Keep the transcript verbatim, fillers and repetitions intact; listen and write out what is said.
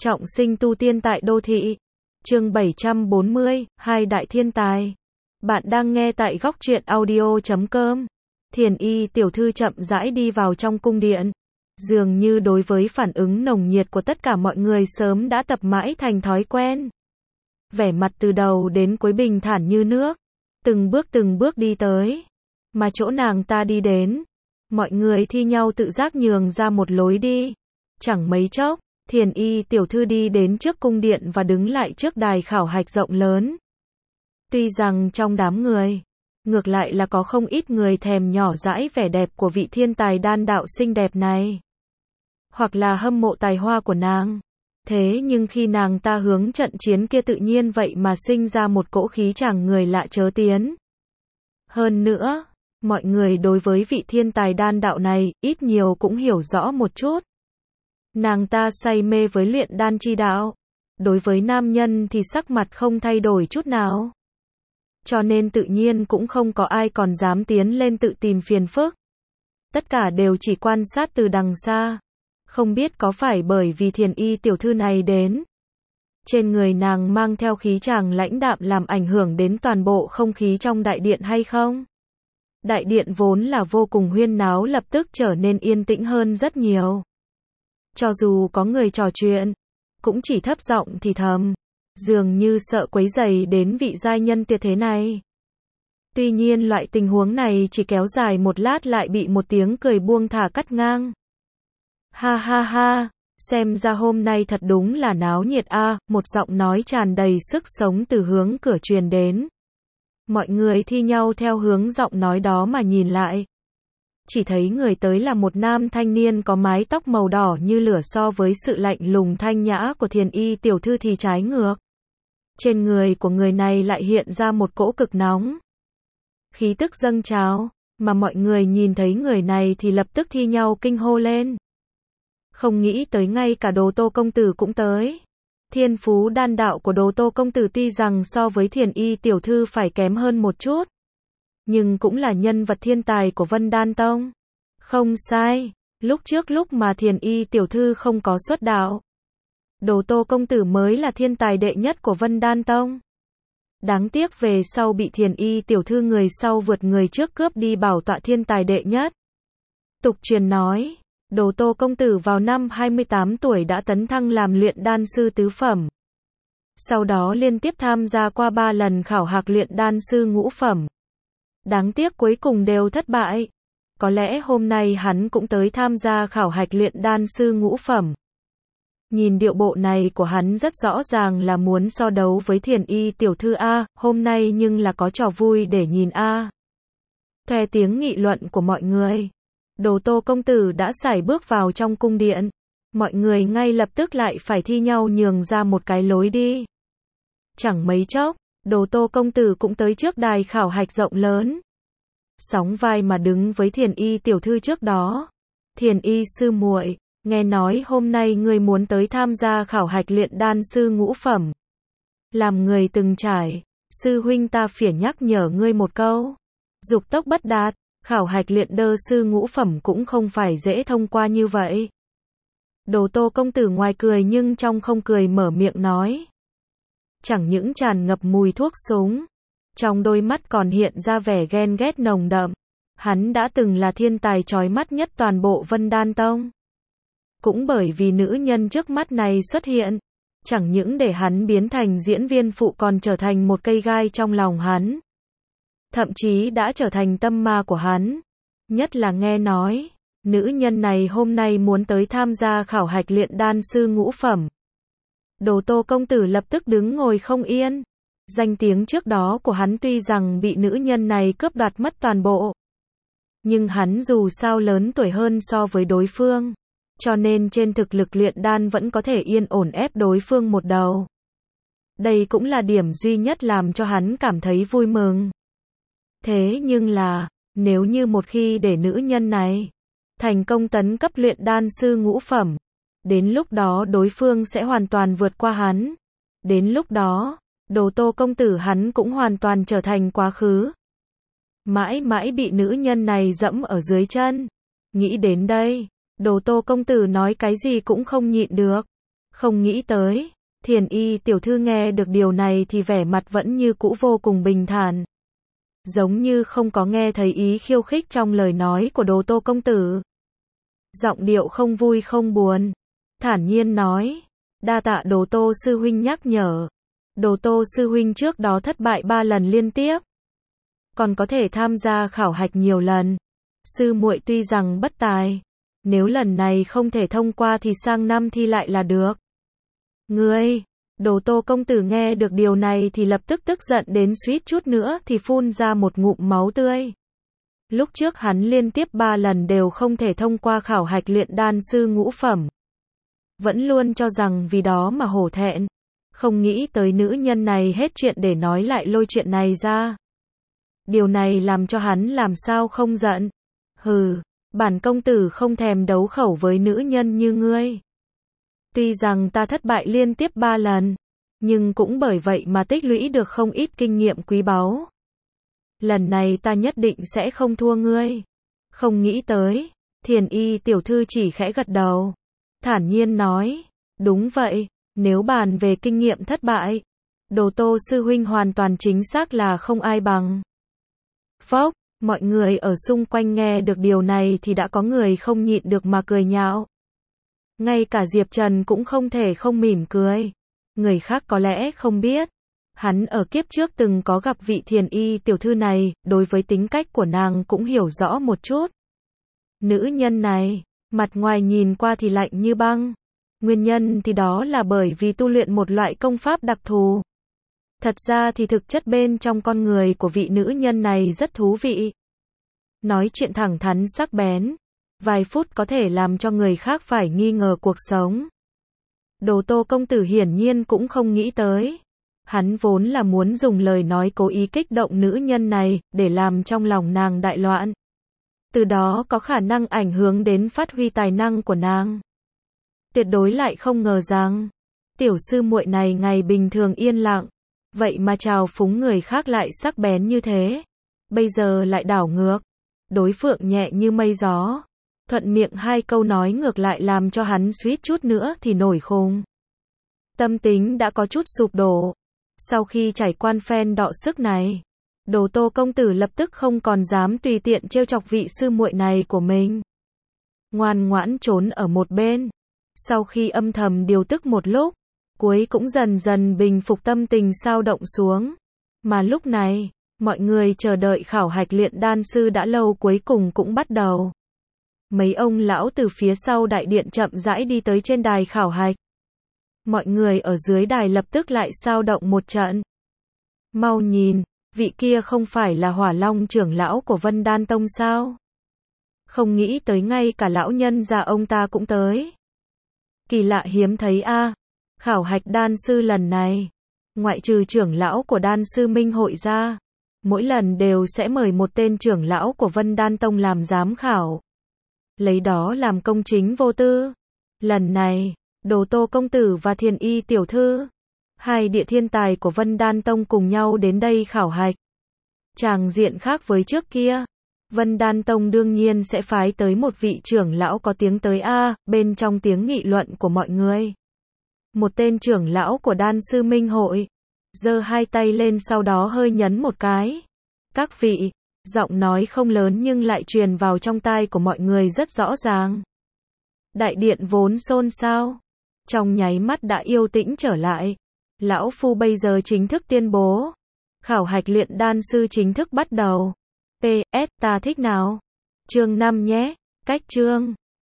Trọng sinh tu tiên tại đô thị. Chương bảy trăm bốn mươi, hai đại thiên tài. Bạn đang nghe tại góc truyện audio chấm com. Thiền Y tiểu thư chậm rãi đi vào trong cung điện. Dường như đối với phản ứng nồng nhiệt của tất cả mọi người sớm đã tập mãi thành thói quen. Vẻ mặt từ đầu đến cuối bình thản như nước. Từng bước từng bước đi tới. Mà chỗ nàng ta đi đến, mọi người thi nhau tự giác nhường ra một lối đi. Chẳng mấy chốc, Thiền Y tiểu thư đi đến trước cung điện và đứng lại trước đài khảo hạch rộng lớn. Tuy rằng trong đám người, ngược lại là có không ít người thèm nhỏ dãi vẻ đẹp của vị thiên tài đan đạo xinh đẹp này, hoặc là hâm mộ tài hoa của nàng. Thế nhưng khi nàng ta hướng trận chiến kia tự nhiên vậy mà sinh ra một cỗ khí chàng người lạ chớ tiến. Hơn nữa, mọi người đối với vị thiên tài đan đạo này, ít nhiều cũng hiểu rõ một chút. Nàng ta say mê với luyện đan chi đạo. Đối với nam nhân thì sắc mặt không thay đổi chút nào. Cho nên tự nhiên cũng không có ai còn dám tiến lên tự tìm phiền phức. Tất cả đều chỉ quan sát từ đằng xa. Không biết có phải bởi vì Thiền Y tiểu thư này đến, trên người nàng mang theo khí chàng lãnh đạm làm ảnh hưởng đến toàn bộ không khí trong đại điện hay không? Đại điện vốn là vô cùng huyên náo lập tức trở nên yên tĩnh hơn rất nhiều. Cho dù có người trò chuyện, cũng chỉ thấp giọng thì thầm, dường như sợ quấy rầy đến vị giai nhân tuyệt thế này. Tuy nhiên loại tình huống này chỉ kéo dài một lát lại bị một tiếng cười buông thả cắt ngang. Ha ha ha, xem ra hôm nay thật đúng là náo nhiệt a, một giọng nói tràn đầy sức sống từ hướng cửa truyền đến. Mọi người thi nhau theo hướng giọng nói đó mà nhìn lại. Chỉ thấy người tới là một nam thanh niên có mái tóc màu đỏ như lửa, so với sự lạnh lùng thanh nhã của Thiền Y tiểu thư thì trái ngược. Trên người của người này lại hiện ra một cỗ cực nóng. Khí tức dâng trào, mà mọi người nhìn thấy người này thì lập tức thi nhau kinh hô lên. Không nghĩ tới ngay cả Đồ Tô công tử cũng tới. Thiên phú đan đạo của Đồ Tô công tử tuy rằng so với Thiền Y tiểu thư phải kém hơn một chút, nhưng cũng là nhân vật thiên tài của Vân Đan Tông. Không sai, lúc trước lúc mà Thiền Y tiểu thư không có xuất đạo, Đồ Tô công tử mới là thiên tài đệ nhất của Vân Đan Tông. Đáng tiếc về sau bị Thiền Y tiểu thư người sau vượt người trước cướp đi bảo tọa thiên tài đệ nhất. Tục truyền nói, Đồ Tô công tử vào năm hai mươi tám tuổi đã tấn thăng làm luyện đan sư tứ phẩm. Sau đó liên tiếp tham gia qua ba lần khảo hạch luyện đan sư ngũ phẩm. Đáng tiếc cuối cùng đều thất bại. Có lẽ hôm nay hắn cũng tới tham gia khảo hạch luyện đan sư ngũ phẩm. Nhìn điệu bộ này của hắn rất rõ ràng là muốn so đấu với Thiền Y tiểu thư a, hôm nay nhưng là có trò vui để nhìn a. Theo tiếng nghị luận của mọi người, Đồ Tô công tử đã sải bước vào trong cung điện. Mọi người ngay lập tức lại phải thi nhau nhường ra một cái lối đi. Chẳng mấy chốc, Đồ Tô công tử cũng tới trước đài khảo hạch rộng lớn. Sóng vai mà đứng với Thiền Y tiểu thư trước đó. Thiền Y sư muội, nghe nói hôm nay ngươi muốn tới tham gia khảo hạch luyện đan sư ngũ phẩm. Làm người từng trải, sư huynh ta phỉa nhắc nhở ngươi một câu. Dục tốc bất đạt, khảo hạch luyện đơ sư ngũ phẩm cũng không phải dễ thông qua như vậy. Đồ Tô công tử ngoài cười nhưng trong không cười mở miệng nói. Chẳng những tràn ngập mùi thuốc súng, trong đôi mắt còn hiện ra vẻ ghen ghét nồng đậm. Hắn đã từng là thiên tài chói mắt nhất toàn bộ Vân Đan Tông. Cũng bởi vì nữ nhân trước mắt này xuất hiện, chẳng những để hắn biến thành diễn viên phụ còn trở thành một cây gai trong lòng hắn. Thậm chí đã trở thành tâm ma của hắn. Nhất là nghe nói, nữ nhân này hôm nay muốn tới tham gia khảo hạch luyện đan sư ngũ phẩm. Đồ Tô công tử lập tức đứng ngồi không yên. Danh tiếng trước đó của hắn tuy rằng bị nữ nhân này cướp đoạt mất toàn bộ, nhưng hắn dù sao lớn tuổi hơn so với đối phương, cho nên trên thực lực luyện đan vẫn có thể yên ổn ép đối phương một đầu. Đây cũng là điểm duy nhất làm cho hắn cảm thấy vui mừng. Thế nhưng là, nếu như một khi để nữ nhân này thành công tấn cấp luyện đan sư ngũ phẩm, đến lúc đó đối phương sẽ hoàn toàn vượt qua hắn. Đến lúc đó, Đồ Tô công tử hắn cũng hoàn toàn trở thành quá khứ. Mãi mãi bị nữ nhân này dẫm ở dưới chân. Nghĩ đến đây, Đồ Tô công tử nói cái gì cũng không nhịn được. Không nghĩ tới, Thiền Y tiểu thư nghe được điều này thì vẻ mặt vẫn như cũ vô cùng bình thản. Giống như không có nghe thấy ý khiêu khích trong lời nói của Đồ Tô công tử. Giọng điệu không vui không buồn, thản nhiên nói, đa tạ Đồ Tô sư huynh nhắc nhở. Đồ Tô sư huynh trước đó thất bại ba lần liên tiếp, còn có thể tham gia khảo hạch nhiều lần. Sư muội tuy rằng bất tài, nếu lần này không thể thông qua thì sang năm thi lại là được. Ngươi, Đồ Tô công tử nghe được điều này thì lập tức tức giận đến suýt chút nữa thì phun ra một ngụm máu tươi. Lúc trước hắn liên tiếp ba lần đều không thể thông qua khảo hạch luyện đan sư ngũ phẩm. Vẫn luôn cho rằng vì đó mà hổ thẹn. Không nghĩ tới nữ nhân này hết chuyện để nói lại lôi chuyện này ra. Điều này làm cho hắn làm sao không giận. Hừ, bản công tử không thèm đấu khẩu với nữ nhân như ngươi. Tuy rằng ta thất bại liên tiếp ba lần, nhưng cũng bởi vậy mà tích lũy được không ít kinh nghiệm quý báu. Lần này ta nhất định sẽ không thua ngươi. Không nghĩ tới, Thiền Y tiểu thư chỉ khẽ gật đầu, thản nhiên nói, đúng vậy, nếu bàn về kinh nghiệm thất bại, Đồ Tô sư huynh hoàn toàn chính xác là không ai bằng. Phốc, mọi người ở xung quanh nghe được điều này thì đã có người không nhịn được mà cười nhạo. Ngay cả Diệp Trần cũng không thể không mỉm cười. Người khác có lẽ không biết, hắn ở kiếp trước từng có gặp vị Thiền Y tiểu thư này, đối với tính cách của nàng cũng hiểu rõ một chút. Nữ nhân này, mặt ngoài nhìn qua thì lạnh như băng. Nguyên nhân thì đó là bởi vì tu luyện một loại công pháp đặc thù. Thật ra thì thực chất bên trong con người của vị nữ nhân này rất thú vị. Nói chuyện thẳng thắn sắc bén, vài phút có thể làm cho người khác phải nghi ngờ cuộc sống. Đồ Tô công tử hiển nhiên cũng không nghĩ tới. Hắn vốn là muốn dùng lời nói cố ý kích động nữ nhân này, để làm trong lòng nàng đại loạn. Từ đó có khả năng ảnh hưởng đến phát huy tài năng của nàng. Tuyệt đối lại không ngờ rằng, tiểu sư muội này ngày bình thường yên lặng, vậy mà trào phúng người khác lại sắc bén như thế. Bây giờ lại đảo ngược, đối phượng nhẹ như mây gió. Thuận miệng hai câu nói ngược lại làm cho hắn suýt chút nữa thì nổi khùng. Tâm tính đã có chút sụp đổ. Sau khi trải qua phen đọ sức này, Đồ Tô công tử lập tức không còn dám tùy tiện trêu chọc vị sư muội này của mình. Ngoan ngoãn trốn ở một bên. Sau khi âm thầm điều tức một lúc, cuối cũng dần dần bình phục tâm tình xao động xuống. Mà lúc này, mọi người chờ đợi khảo hạch luyện đan sư đã lâu cuối cùng cũng bắt đầu. Mấy ông lão từ phía sau đại điện chậm rãi đi tới trên đài khảo hạch. Mọi người ở dưới đài lập tức lại xao động một trận. Mau nhìn, vị kia không phải là Hỏa Long trưởng lão của Vân Đan Tông sao? Không nghĩ tới ngay cả lão nhân già ông ta cũng tới. Kỳ lạ hiếm thấy a. À. Khảo hạch đan sư lần này, ngoại trừ trưởng lão của đan sư Minh hội ra, mỗi lần đều sẽ mời một tên trưởng lão của Vân Đan Tông làm giám khảo. Lấy đó làm công chính vô tư. Lần này, Đồ Tô công tử và Thiền Y tiểu thư, hai địa thiên tài của Vân Đan Tông cùng nhau đến đây khảo hạch. Tràng diện khác với trước kia. Vân Đan Tông đương nhiên sẽ phái tới một vị trưởng lão có tiếng tới A, bên trong tiếng nghị luận của mọi người. Một tên trưởng lão của đan sư Minh hội, giơ hai tay lên sau đó hơi nhấn một cái. Các vị, giọng nói không lớn nhưng lại truyền vào trong tai của mọi người rất rõ ràng. Đại điện vốn xôn xao, trong nháy mắt đã yên tĩnh trở lại. Lão phu bây giờ chính thức tuyên bố, khảo hạch luyện đan sư chính thức bắt đầu. pê ét ta thích nào? Chương năm nhé. Cách chương